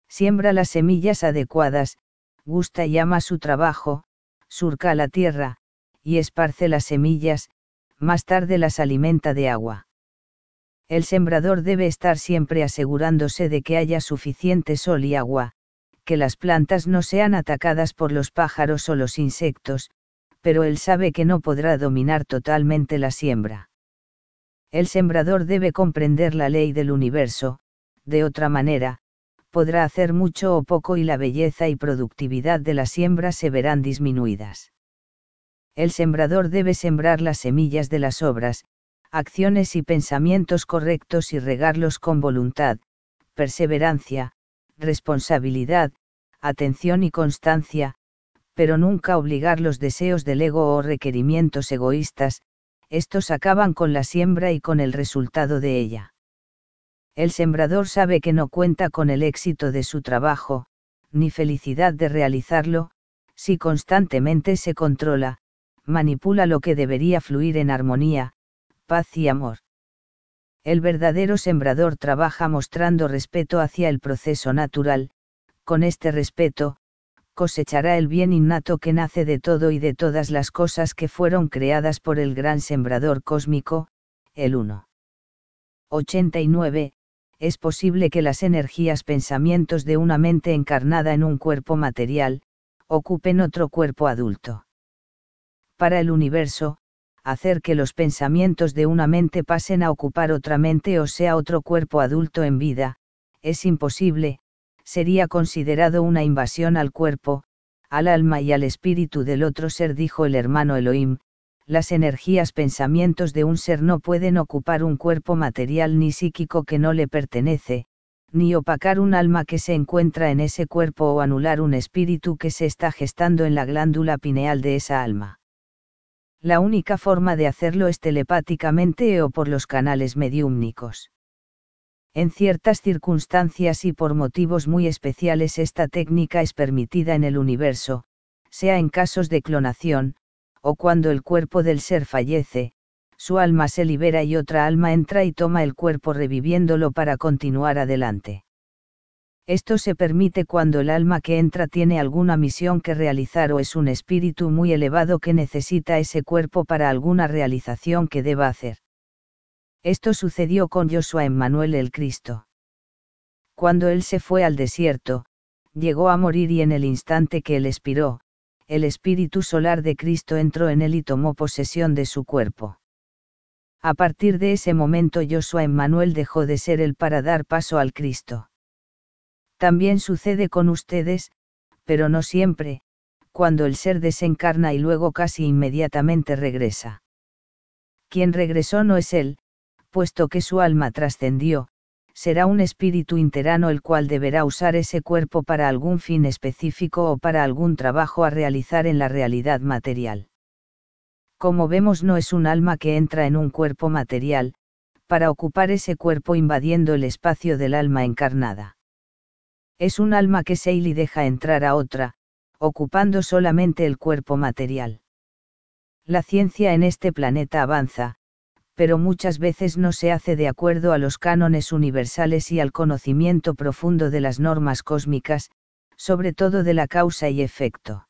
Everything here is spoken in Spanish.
Siembra las semillas adecuadas, gusta y ama su trabajo, surca la tierra, y esparce las semillas, más tarde las alimenta de agua. El sembrador debe estar siempre asegurándose de que haya suficiente sol y agua, que las plantas no sean atacadas por los pájaros o los insectos, pero él sabe que no podrá dominar totalmente la siembra. El sembrador debe comprender la ley del universo, de otra manera, podrá hacer mucho o poco y la belleza y productividad de la siembra se verán disminuidas. El sembrador debe sembrar las semillas de las obras, acciones y pensamientos correctos y regarlos con voluntad, perseverancia, responsabilidad, atención y constancia, pero nunca obligar los deseos del ego o requerimientos egoístas, estos acaban con la siembra y con el resultado de ella. El sembrador sabe que no cuenta con el éxito de su trabajo, ni felicidad de realizarlo, si constantemente se controla, manipula lo que debería fluir en armonía, paz y amor. El verdadero sembrador trabaja mostrando respeto hacia el proceso natural, con este respeto, cosechará el bien innato que nace de todo y de todas las cosas que fueron creadas por el gran sembrador cósmico, el Uno. 89. Es posible que las energías pensamientos de una mente encarnada en un cuerpo material, ocupen otro cuerpo adulto. Para el universo, hacer que los pensamientos de una mente pasen a ocupar otra mente o sea otro cuerpo adulto en vida, es imposible, sería considerado una invasión al cuerpo, al alma y al espíritu del otro ser, dijo el hermano Elohim. Las energías pensamientos de un ser no pueden ocupar un cuerpo material ni psíquico que no le pertenece, ni opacar un alma que se encuentra en ese cuerpo o anular un espíritu que se está gestando en la glándula pineal de esa alma. La única forma de hacerlo es telepáticamente o por los canales mediúmnicos. En ciertas circunstancias y por motivos muy especiales esta técnica es permitida en el universo, sea en casos de clonación, o cuando el cuerpo del ser fallece, su alma se libera y otra alma entra y toma el cuerpo reviviéndolo para continuar adelante. Esto se permite cuando el alma que entra tiene alguna misión que realizar o es un espíritu muy elevado que necesita ese cuerpo para alguna realización que deba hacer. Esto sucedió con Joshua Emmanuel el Cristo. Cuando él se fue al desierto, llegó a morir y en el instante que él expiró, el espíritu solar de Cristo entró en él y tomó posesión de su cuerpo. A partir de ese momento Joshua Emmanuel dejó de ser él para dar paso al Cristo. También sucede con ustedes, pero no siempre, cuando el ser desencarna y luego casi inmediatamente regresa. Quien regresó no es él, puesto que su alma trascendió, será un espíritu interano el cual deberá usar ese cuerpo para algún fin específico o para algún trabajo a realizar en la realidad material. Como vemos, no es un alma que entra en un cuerpo material, para ocupar ese cuerpo invadiendo el espacio del alma encarnada. Es un alma que Seili deja entrar a otra, ocupando solamente el cuerpo material. La ciencia en este planeta avanza, pero muchas veces no se hace de acuerdo a los cánones universales y al conocimiento profundo de las normas cósmicas, sobre todo de la causa y efecto.